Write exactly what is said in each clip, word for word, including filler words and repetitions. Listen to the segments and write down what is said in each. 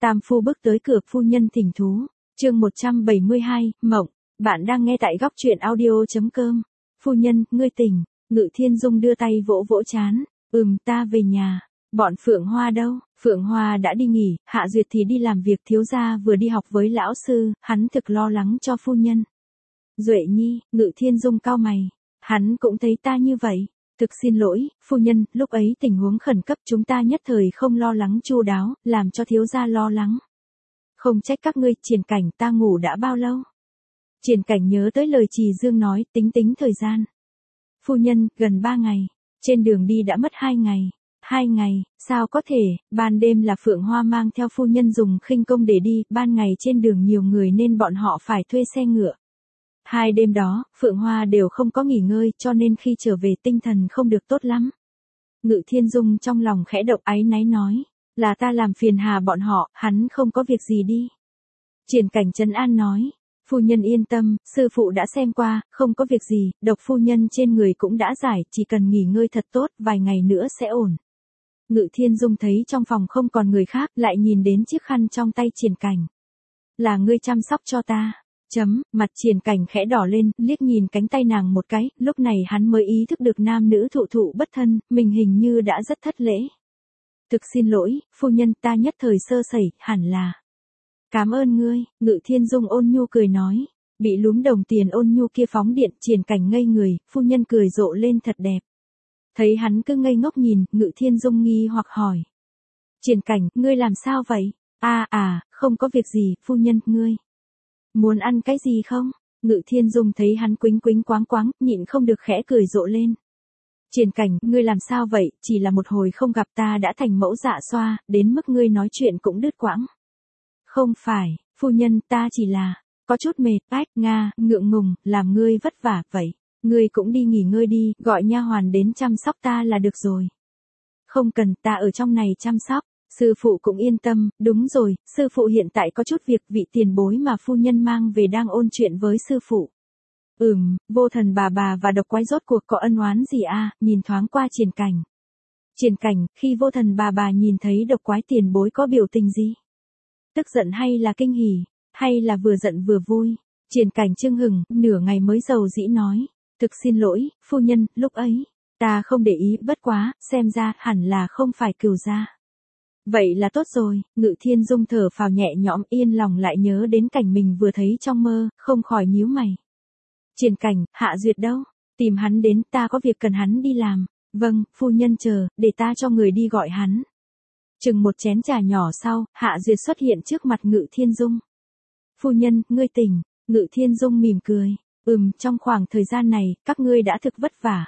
Tam phu bước tới cửa, phu nhân thỉnh thú. Chương một trăm bảy mươi hai, mộng. Bạn đang nghe tại góc truyện audio chấm com. Phu nhân, ngươi tỉnh. Ngự Thiên Dung đưa tay vỗ vỗ trán. Ừm, ta về nhà. Bọn Phượng Hoa đâu? Phượng Hoa đã đi nghỉ, Hạ Duyệt thì đi làm việc, thiếu gia vừa đi học với lão sư, hắn thực lo lắng cho phu nhân. Duệ Nhi, Ngự Thiên Dung cau mày. Hắn cũng thấy ta như vậy. Thực xin lỗi, phu nhân, lúc ấy tình huống khẩn cấp chúng ta nhất thời không lo lắng chu đáo, làm cho thiếu gia lo lắng. Không trách các ngươi, Triển Cảnh, ta ngủ đã bao lâu? Triển Cảnh nhớ tới lời Trì Dương nói, tính tính thời gian. Phu nhân, gần ba ngày. Trên đường đi đã mất hai ngày. Hai ngày, sao có thể, ban đêm là Phượng Hoa mang theo phu nhân dùng khinh công để đi, ban ngày trên đường nhiều người nên bọn họ phải thuê xe ngựa. Hai đêm đó, Phượng Hoa đều không có nghỉ ngơi cho nên khi trở về tinh thần không được tốt lắm. Ngự Thiên Dung trong lòng khẽ động, áy náy nói, là ta làm phiền hà bọn họ, hắn không có việc gì đi. Triển Cảnh trấn an nói, phu nhân yên tâm, sư phụ đã xem qua, không có việc gì, độc phu nhân trên người cũng đã giải, chỉ cần nghỉ ngơi thật tốt, vài ngày nữa sẽ ổn. Ngự Thiên Dung thấy trong phòng không còn người khác, lại nhìn đến chiếc khăn trong tay Triển Cảnh. Là ngươi chăm sóc cho ta. Chấm, mặt Triển Cảnh khẽ đỏ lên, liếc nhìn cánh tay nàng một cái, lúc này hắn mới ý thức được nam nữ thụ thụ bất thân, mình hình như đã rất thất lễ. Thực xin lỗi, phu nhân, ta nhất thời sơ sẩy, hẳn là. Cảm ơn ngươi, Ngự Thiên Dung ôn nhu cười nói. Bị lúm đồng tiền ôn nhu kia phóng điện, Triển Cảnh ngây người, phu nhân cười rộ lên thật đẹp. Thấy hắn cứ ngây ngốc nhìn, Ngự Thiên Dung nghi hoặc hỏi. Triển Cảnh, ngươi làm sao vậy? À à, không có việc gì, phu nhân, ngươi. Muốn ăn cái gì không? Ngự Thiên Dung thấy hắn quính quính quáng quáng, nhịn không được khẽ cười rộ lên. Triển Cảnh, ngươi làm sao vậy, chỉ là một hồi không gặp ta đã thành mẫu dạ xoa, đến mức ngươi nói chuyện cũng đứt quãng. Không phải, phu nhân, ta chỉ là, có chút mệt, ách, nga, ngượng ngùng, làm ngươi vất vả, vậy. Ngươi cũng đi nghỉ ngơi đi, gọi nha hoàn đến chăm sóc ta là được rồi. Không cần, ta ở trong này chăm sóc. Sư phụ cũng yên tâm, đúng rồi, sư phụ hiện tại có chút việc, vị tiền bối mà phu nhân mang về đang ôn chuyện với sư phụ. Ừm, Vô Thần bà bà và Độc Quái rốt cuộc có ân oán gì à, nhìn thoáng qua Triển Cảnh. Triển Cảnh, khi Vô Thần bà bà nhìn thấy Độc Quái tiền bối có biểu tình gì? Tức giận hay là kinh hỉ, hay là vừa giận vừa vui? Triển Cảnh chưng hừng, nửa ngày mới dầu dĩ nói, thực xin lỗi, phu nhân, lúc ấy, ta không để ý, bất quá, xem ra hẳn là không phải Cửu gia. Vậy là tốt rồi, Ngự Thiên Dung thở phào nhẹ nhõm, yên lòng lại nhớ đến cảnh mình vừa thấy trong mơ, không khỏi nhíu mày. Triển Cảnh, Hạ Duyệt đâu? Tìm hắn đến, ta có việc cần hắn đi làm. Vâng, phu nhân chờ, để ta cho người đi gọi hắn. Chừng một chén trà nhỏ sau, Hạ Duyệt xuất hiện trước mặt Ngự Thiên Dung. Phu nhân, ngươi tỉnh. Ngự Thiên Dung mỉm cười. Ừm, trong khoảng thời gian này, các ngươi đã thực vất vả.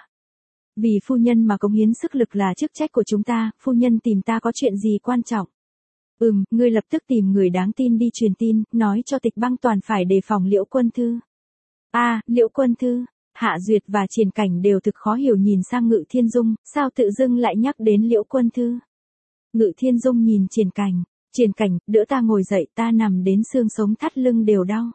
Vì phu nhân mà cống hiến sức lực là chức trách của chúng ta, phu nhân tìm ta có chuyện gì quan trọng? Ừm, ngươi lập tức tìm người đáng tin đi truyền tin, nói cho Tịch Băng Toàn phải đề phòng Liễu Quân Thư. A, à, Liễu Quân Thư. Hạ Duyệt và Triển Cảnh đều thực khó hiểu nhìn sang Ngự Thiên Dung, sao tự dưng lại nhắc đến Liễu Quân Thư? Ngự Thiên Dung nhìn Triển Cảnh, Triển Cảnh, đỡ ta ngồi dậy, ta nằm đến xương sống thắt lưng đều đau.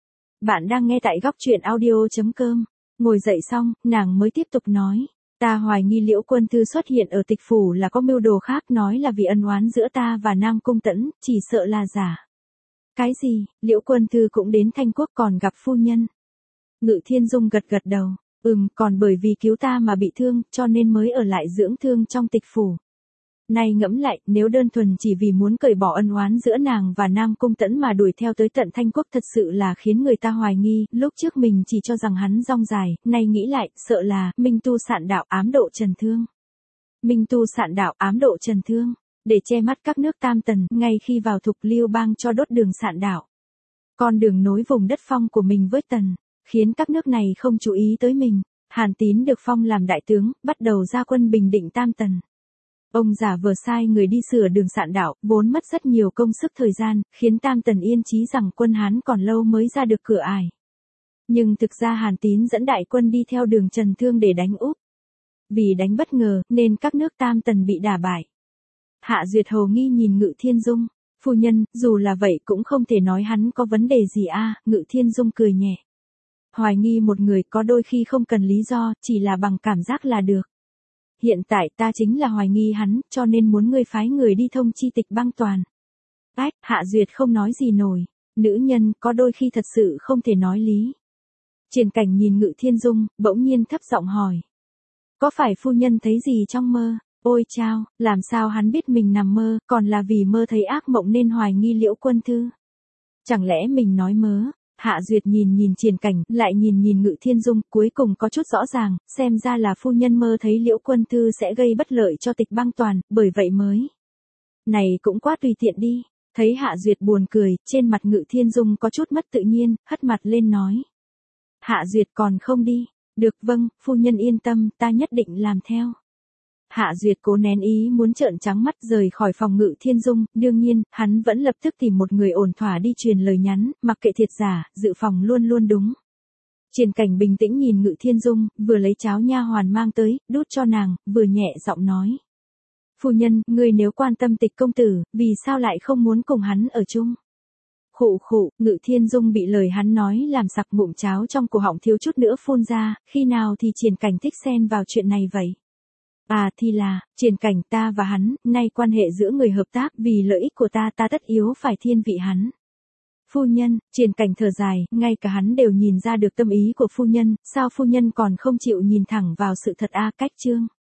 Bạn đang nghe tại góc truyện audio chấm com. Ngồi dậy xong, nàng mới tiếp tục nói. Ta hoài nghi Liễu Quân Thư xuất hiện ở Tịch phủ là có mưu đồ khác, nói là vì ân oán giữa ta và Nam Cung Tẫn, chỉ sợ là giả. Cái gì, Liễu Quân Thư cũng đến Thanh Quốc còn gặp phu nhân? Ngự Thiên Dung gật gật đầu, ừm, còn bởi vì cứu ta mà bị thương, cho nên mới ở lại dưỡng thương trong Tịch phủ. Này ngẫm lại, nếu đơn thuần chỉ vì muốn cởi bỏ ân oán giữa nàng và Nam Cung Tẫn mà đuổi theo tới tận Thanh Quốc thật sự là khiến người ta hoài nghi, lúc trước mình chỉ cho rằng hắn rong dài, nay nghĩ lại, sợ là, Minh Tu Sạn đạo ám độ Trần Thương. Minh Tu Sạn đạo ám độ Trần Thương, để che mắt các nước Tam Tần, ngay khi vào Thục Liêu Bang cho đốt đường Sạn đạo. Con đường nối vùng đất phong của mình với Tần, khiến các nước này không chú ý tới mình. Hàn Tín được phong làm đại tướng, bắt đầu ra quân bình định Tam Tần. Ông giả vờ sai người đi sửa đường Sạn đạo, vốn mất rất nhiều công sức thời gian, khiến Tam Tần yên chí rằng quân Hán còn lâu mới ra được cửa ải. Nhưng thực ra Hàn Tín dẫn đại quân đi theo đường Trần Thương để đánh Úc. Vì đánh bất ngờ, nên các nước Tam Tần bị đả bại. Hạ Duyệt hầu nghi nhìn Ngự Thiên Dung. Phu nhân, dù là vậy cũng không thể nói hắn có vấn đề gì a. Ngự Thiên Dung cười nhẹ. Hoài nghi một người có đôi khi không cần lý do, chỉ là bằng cảm giác là được. Hiện tại ta chính là hoài nghi hắn, cho nên muốn ngươi phái người đi thông chi Tịch Băng Toàn. Ách, Hạ Duyệt không nói gì nổi. Nữ nhân có đôi khi thật sự không thể nói lý. Triển Cảnh nhìn Ngự Thiên Dung, bỗng nhiên thấp giọng hỏi. Có phải phu nhân thấy gì trong mơ? Ôi chao, làm sao hắn biết mình nằm mơ, còn là vì mơ thấy ác mộng nên hoài nghi Liễu Quân Thư? Chẳng lẽ mình nói mớ? Hạ Duyệt nhìn nhìn Triển Cảnh, lại nhìn nhìn Ngự Thiên Dung, cuối cùng có chút rõ ràng, xem ra là phu nhân mơ thấy Liễu Quân Thư sẽ gây bất lợi cho Tịch Băng Toàn, bởi vậy mới. Này cũng quá tùy tiện đi. Thấy Hạ Duyệt buồn cười, trên mặt Ngự Thiên Dung có chút mất tự nhiên, hất mặt lên nói. Hạ Duyệt còn không đi. Được vâng, phu nhân yên tâm, ta nhất định làm theo. Hạ Duyệt cố nén ý muốn trợn trắng mắt rời khỏi phòng Ngự Thiên Dung, đương nhiên, hắn vẫn lập tức tìm một người ổn thỏa đi truyền lời nhắn, mặc kệ thiệt giả, dự phòng luôn luôn đúng. Triển Cảnh bình tĩnh nhìn Ngự Thiên Dung, vừa lấy cháo nha hoàn mang tới, đút cho nàng, vừa nhẹ giọng nói. Phu nhân, ngươi nếu quan tâm Tịch công tử, vì sao lại không muốn cùng hắn ở chung? Khụ khụ, Ngự Thiên Dung bị lời hắn nói làm sặc ngụm cháo trong cổ họng thiếu chút nữa phun ra, khi nào thì Triển Cảnh thích xen vào chuyện này vậy? À thì là, Triển Cảnh ta và hắn, nay quan hệ giữa người hợp tác vì lợi ích của ta ta tất yếu phải thiên vị hắn. Phu nhân, Triển Cảnh thở dài, ngay cả hắn đều nhìn ra được tâm ý của phu nhân, sao phu nhân còn không chịu nhìn thẳng vào sự thật a? Cách chương.